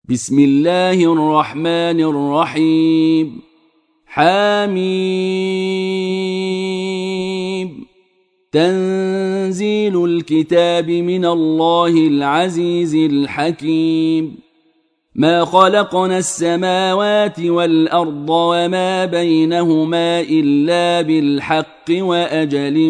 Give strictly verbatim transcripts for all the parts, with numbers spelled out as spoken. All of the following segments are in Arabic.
بسم الله الرحمن الرحيم. حميم. تنزيل الكتاب من الله العزيز الحكيم. ما خلقنا السماوات والأرض وما بينهما إلا بالحق وأجل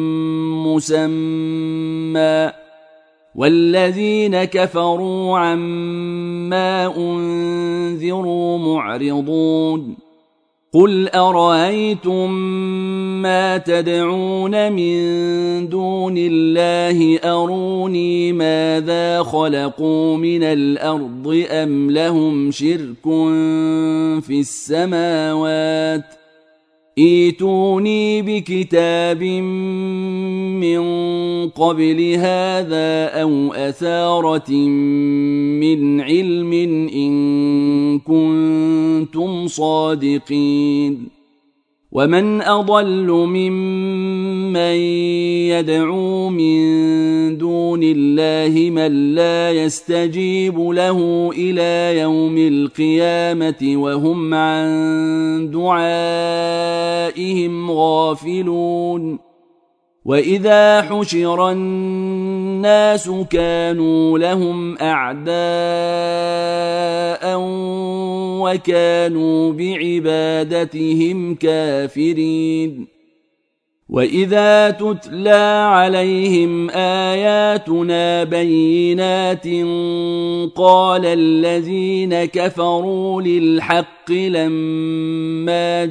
مسمى، والذين كفروا عما أنذروا معرضون. قل أرأيتم ما تدعون من دون الله أروني ماذا خلقوا من الأرض أم لهم شرك في السماوات؟ ائتوني بكتاب من قبل هذا أو أثارة من علم إن كنتم صادقين. ومن أضل ممن يدعو من دون الله من لا يستجيب له إلى يوم القيامة وهم عن دعائهم غافلون. وإذا حشر الناس كانوا لهم أعداء وكانوا بعبادتهم كافرين. وإذا تتلى عليهم آياتنا بينات قال الذين كفروا للحق لما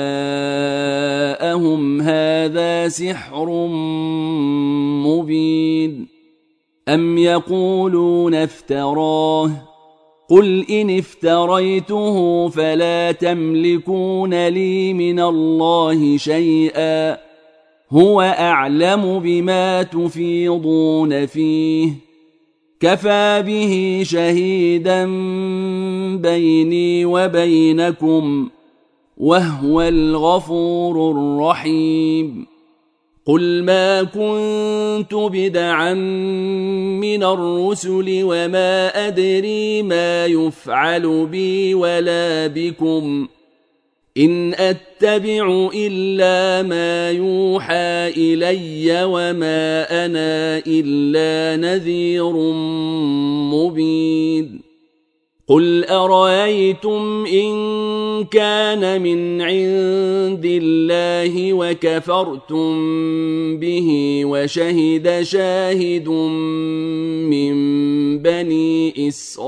جاءهم هذا سحر مبين. أم يقولون افتراه؟ قل إن افتريته فلا تملكون لي من الله شيئا، هو أعلم بما تفيضون فيه، كفى به شهيدا بيني وبينكم، وهو الغفور الرحيم. قل ما كنت بدعا من الرسل وما أدري ما يفعل بي ولا بكم، إن أتبع إلا ما يوحى إلي وما أنا إلا نذير مبين. قل أرأيتم إن كان من عند الله وكفرتم به وشهد شاهد من بني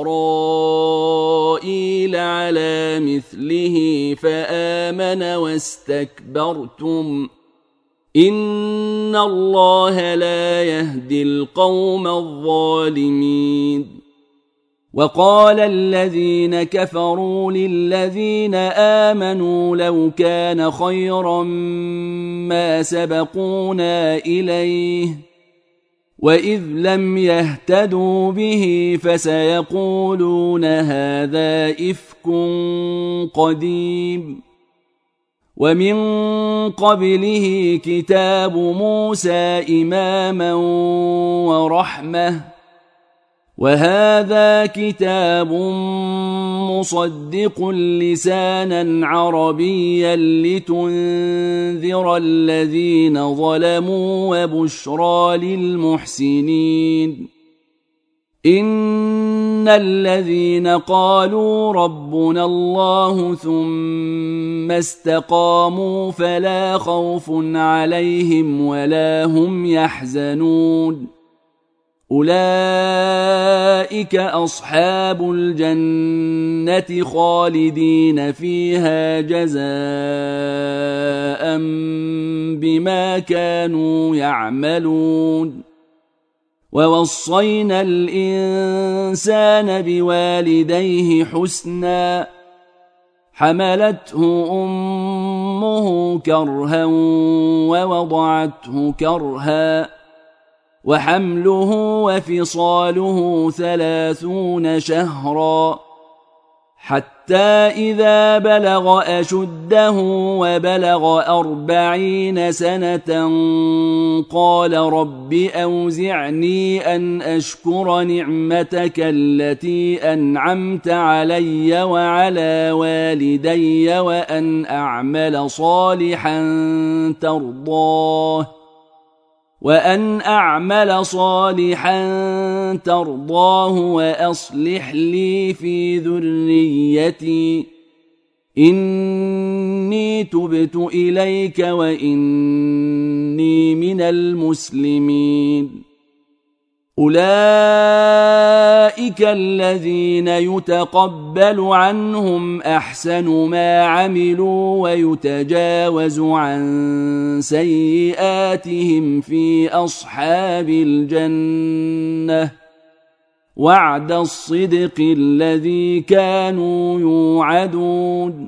إسرائيل على مثله فآمن واستكبرتم، إن الله لا يهدي القوم الظالمين. وقال الذين كفروا للذين آمنوا لو كان خيرا ما سبقونا إليه، وإذ لم يهتدوا به فسيقولون هذا إفك قديم. ومن قبله كتاب موسى إماما ورحمة، وهذا كتاب مصدق لسانا عربيا لتنذر الذين ظلموا وبشرى للمحسنين. إن الذين قالوا ربنا الله ثم استقاموا فلا خوف عليهم ولا هم يحزنون، أولئك أصحاب الجنة خالدين فيها جزاء بما كانوا يعملون. ووصينا الإنسان بوالديه حسنا، حملته أمه كرها ووضعته كرها، وحمله وفصاله ثلاثون شهرا، حتى إذا بلغ أشده وبلغ أربعين سنة قال رب أوزعني أن أشكر نعمتك التي أنعمت علي وعلى والدي وأن أعمل صالحا ترضاه وأن أعمل صالحا ترضاه وأصلح لي في ذريتي إني تبت إليك وإني من المسلمين. أولئك الذين يتقبل عنهم أحسن ما عملوا ويتجاوز عن سيئاتهم في أصحاب الجنة وعد الصدق الذي كانوا يوعدون.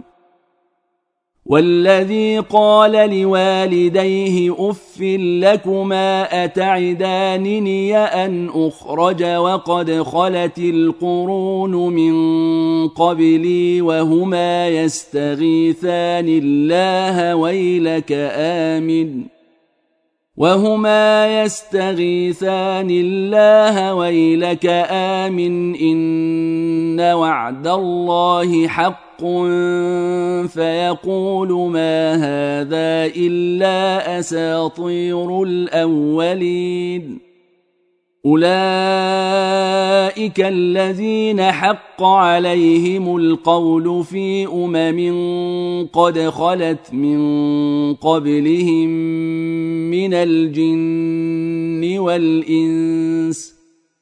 والذي قال لوالديه أف لكما أتعدانني أن أخرج وقد خلت القرون من قبلي وهما يستغيثان الله ويلك آمن وهما يستغيثان الله ويلك آمن إن وعد الله حق فيقول ما هذا إلا أساطير الأولين. أولئك الذين حق عليهم القول في أمم قد خلت من قبلهم من الجن والإنس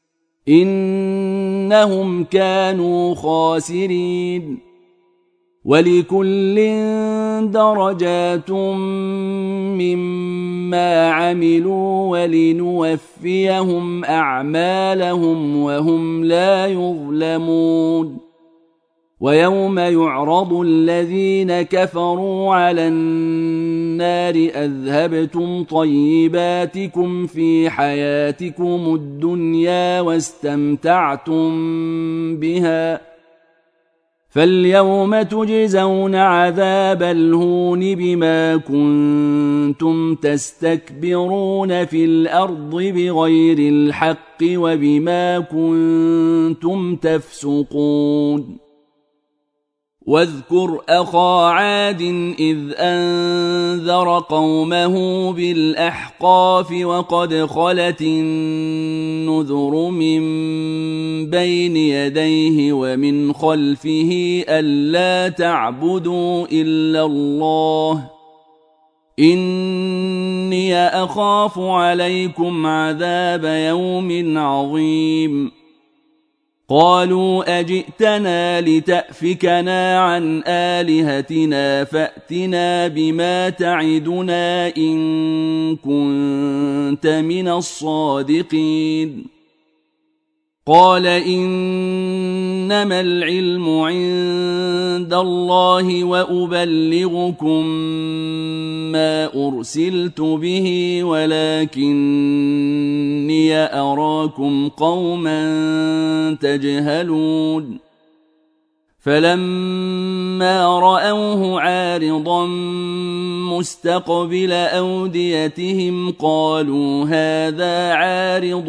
إنهم كانوا خاسرين. ولكل درجات مما عملوا ولنوفيهم أعمالهم وهم لا يظلمون. ويوم يعرض الذين كفروا على النار أذهبتم طيباتكم في حياتكم الدنيا واستمتعتم بها فاليوم تجزون عذاب الهون بما كنتم تستكبرون في الأرض بغير الحق وبما كنتم تفسقون. واذكر أخا عاد إذ أنذر قومه بالأحقاف وقد خلت النذر من بين يديه ومن خلفه ألا تعبدوا إلا الله إني أخاف عليكم عذاب يوم عظيم. قالوا أجئتنا لتأفكنا عن آلهتنا فأتنا بما تعدنا إن كنت من الصادقين. قال إنما العلم عند الله وأبلغكم ما أرسلت به ولكني أراكم قوما تجهلون. فلما رأوه عارضا مستقبل أوديتهم قالوا هذا عارض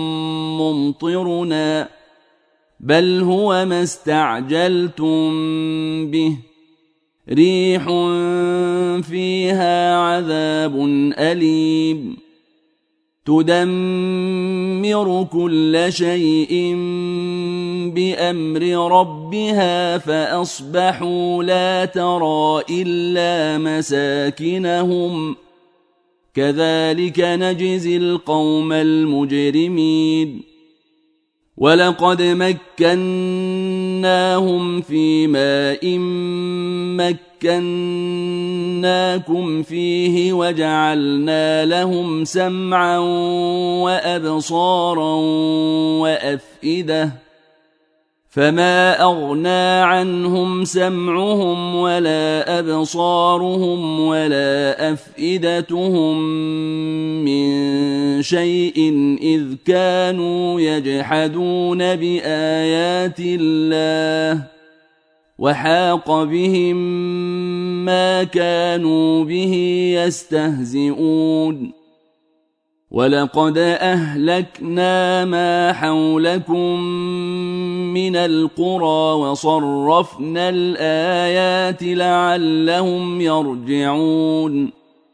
ممطرنا بل هو ما استعجلتم به ريح فيها عذاب أليم تدمر كل شيء بأمر ربها فأصبحوا لا ترى إلا مساكنهم كذلك نجزي القوم المجرمين. ولقد مكناهم في ماء مكناكم فيه وجعلنا لهم سمعا وأبصارا وأفئدة فما أغنى عنهم سمعهم ولا أبصارهم ولا أفئدتهم من شيء إذ كانوا يجحدون بآيات الله وحاق بهم ما كانوا به يستهزئون ولقد أهلكنا ما حولكم من القرى وصرفنا الآيات لعلهم يرجعون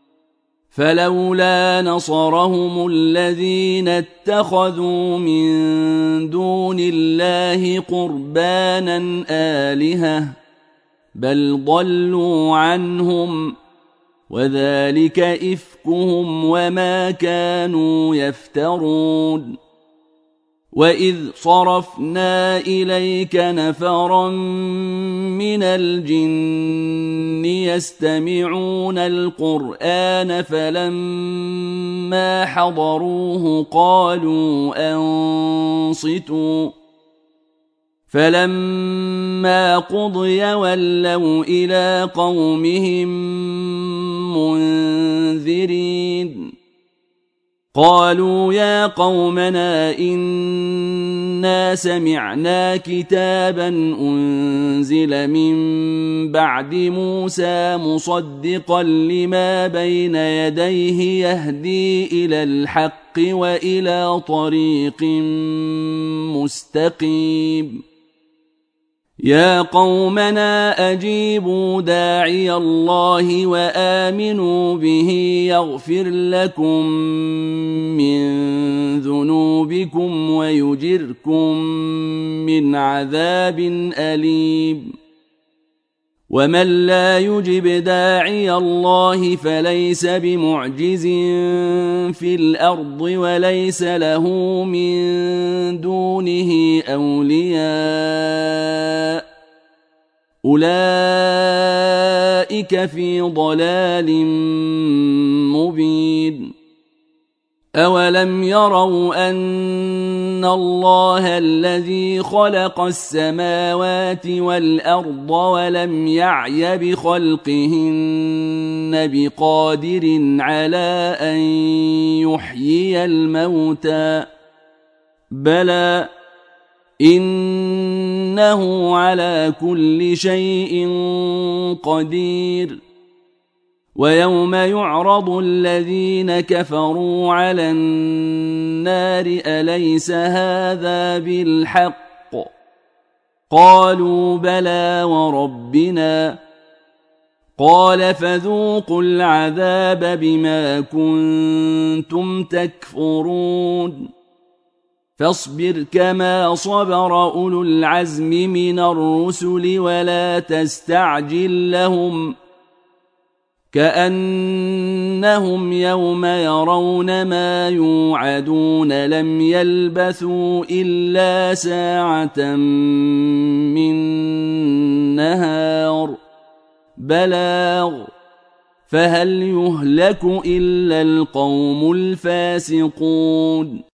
فلولا نصرهم الذين اتخذوا من دون الله قربانا آلهة بل ضلوا عنهم وذلك إفكهم وما كانوا يفترون وإذ صرفنا إليك نفرا من الجن يستمعون القرآن فلما حضروه قالوا أنصتوا فلما قضي ولوا إلى قومهم منذرين قالوا يا قومنا إنا سمعنا كتابا أنزل من بعد موسى مصدقا لما بين يديه يهدي إلى الحق وإلى طريق مستقيم يا قومنا أجيبوا داعي الله وآمنوا به يغفر لكم من ذنوبكم ويجركم من عذاب أليم ومن لا يجب داعي الله فليس بمعجز في الأرض وليس له من دونه أولياء أولئك في ضلال مبين أولم يروا أن الله الذي خلق السماوات والأرض ولم يعي بخلقهن بقادر على أن يحيي الموتى بلى إنه على كل شيء قدير ويوم يعرض الذين كفروا على النار أليس هذا بالحق قالوا بلى وربنا قال فذوقوا العذاب بما كنتم تكفرون فاصبر كما صبر أولو العزم من الرسل ولا تستعجل لهم كأنهم يوم يرون ما يوعدون لم يلبثوا إلا ساعة من نهار بلاغ فهل يهلك إلا القوم الفاسقون